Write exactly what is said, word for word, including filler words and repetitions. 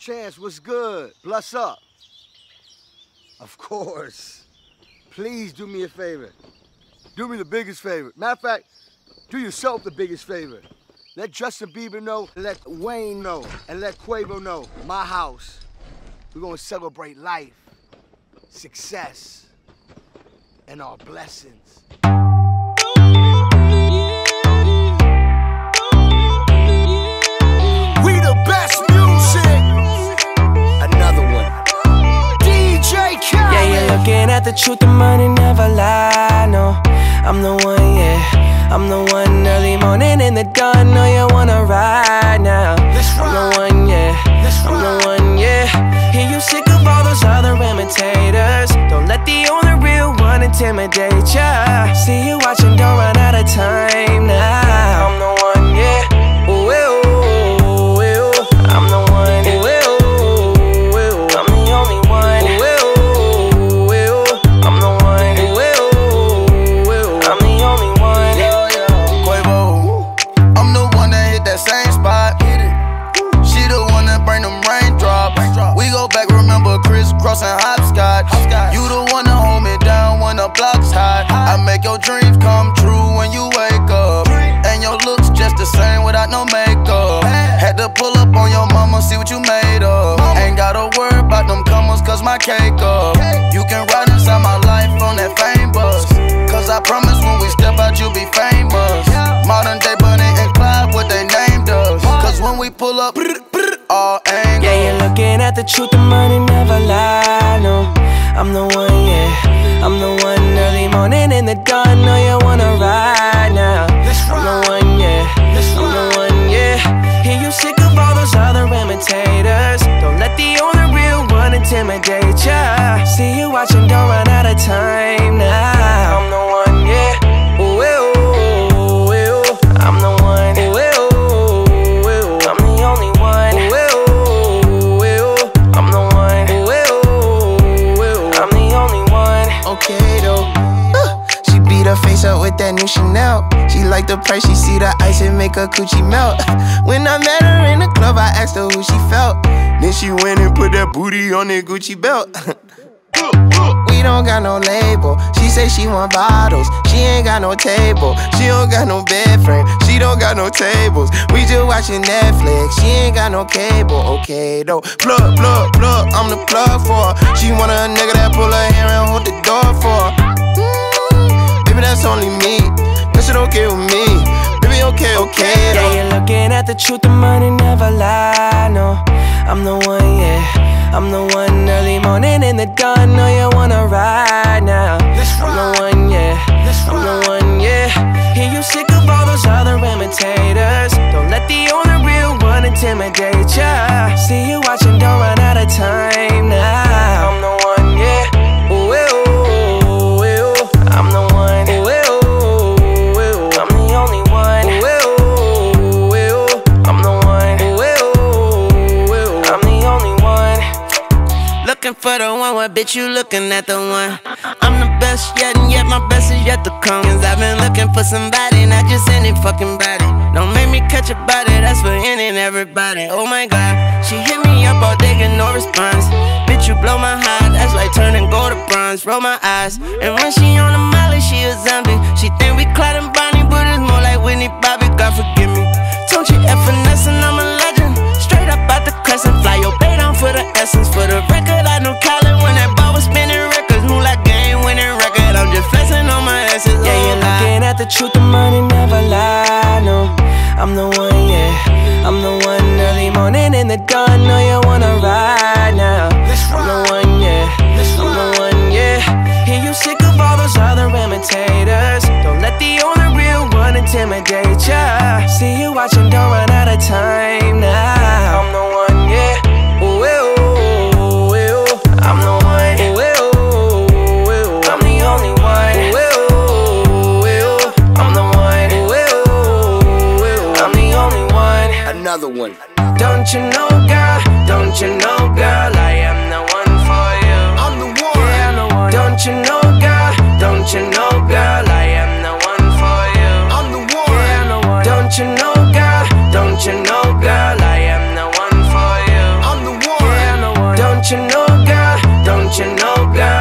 Chance, what's good? Bless up. Of course. Please do me a favor. Do me the biggest favor. Matter of fact, do yourself the biggest favor. Let Justin Bieber know, let Wayne know, and let Quavo know. My house. We're gonna celebrate life, success, and our blessings. We the best music. Another one. D J Khaled. Yeah, you're looking at the truth, the money never lie, no. I'm the one, yeah. I'm the one early morning in the dawn. Know you wanna ride now. I'm the one, yeah. I'm the one, yeah. Hear you sick of all those other imitators. Don't let the only real one intimidate ya. See you watching, don't run out of time now. I'm the one, yeah. Ooh, ooh, ooh, ooh. I'm the one, ooh, ooh, ooh. I'm the only one, ooh, ooh, ooh. I'm the one, ooh, ooh, ooh. I'm the only one. Quavo, I'm the one that hit that same spot. She the one that bring them raindrops. We go back, remember crisscrossing hopscotch. You the one that hold me down when the block's hot. I make your dreams come true when you wake up. And your looks just the same without no makeup. Had to pull up on your mama, see what you made of. Ain't gotta worry about them comers, cause my cake up. You can ride inside my life on that fame bus. Cause I promise when we step out, you'll be famous. Modern day Bonnie and Clyde, what they named us. Cause when we pull up, all angles. Yeah, you're looking at the truth, the money never lie, no. I'm the one, yeah. I'm the one early morning in the dawn. Know you wanna ride now. I'm the one, yeah. I'm the one, yeah. Hear you sick of all those other imitators. Don't let the only real one intimidate ya. See you watching, don't run out of time now. I'm the one, yeah. Ooh, ooh, ooh, ooh. I'm the one, ooh, ooh, ooh. I'm the only one, ooh, ooh, ooh. I'm the one, ooh, ooh, ooh. I'm the only one. Okay though, uh, she beat her face up with that new Chanel. She like the price, she see the ice and make her coochie melt. When I met her in the club, I asked her who she felt. Then she went and put that booty on that Gucci belt. We don't got no label. She say she want bottles. She ain't got no table. She don't got no bed frame. She don't got no tables. We just watching Netflix. She ain't got no cable. Okay though. Plug, plug, plug. I'm the plug for her. She want a nigga that pull her hair and hold the door for her. Mm, baby, that's only me. That shit okay with me. Baby, okay, okay though. Yeah, you're looking at the truth, the money never lie, no. I'm the one, yeah. I'm the one early morning in the dawn. Know you wanna ride now. I'm the one, yeah. I'm the one, yeah. Hear you sick of all those other imitators. Don't let the only real one intimidate ya. See you watching, don't run out of time now. I'm the one, yeah. Ooh, ooh, ooh, ooh. I'm the one, ooh, ooh, ooh. I'm the only one, ooh, ooh, ooh. I'm the one, ooh, ooh, ooh. I'm the only one. Looking for the one, what bitch you looking at the one? I'm the best yet, and yet my best is yet to come. Cause I've been looking for somebody, not just any fucking body. Don't make me catch a body, that's for any and everybody. Oh my god, she hit me up all day, get no response. Bitch, you blow my heart, that's like turning gold to bronze. Roll my eyes, and when she on the molly, she a zombie. She think we Clyde and Bonnie, but it's more like Whitney Bobby, God forgive me. Don't you F finesse and I'm a legend. Straight up out the crescent, fly your bay down for the essence. For the record, I knew Colin when that ball was spinning records. Move like game winning record, I'm just flexing on my essence. Yeah, you're looking at the truth, the money never lie, no. I'm the one, yeah. I'm the one early morning in the dawn. Know you wanna ride now. I'm the one, yeah. I'm the one, yeah. Hear you sick of all those other imitators. Don't let the only real one intimidate ya. See you watching, don't run out of time now. I'm the one, yeah. Ooh, ooh, ooh, ooh. I'm the one, ooh, ooh, ooh. I'm the only one, ooh, ooh, ooh. I'm the one, ooh, ooh, ooh. I'm the only one. Another one. Don't you know, girl? Don't you know, girl? I am the one for you. I'm the one. Yeah, I'm the one. Don't you know, girl? Don't you know, girl? I am the one for you. I'm the one. Yeah, I'm the one. Don't you know, girl? Don't you know, girl? I am the one for you. I'm the one. your gun.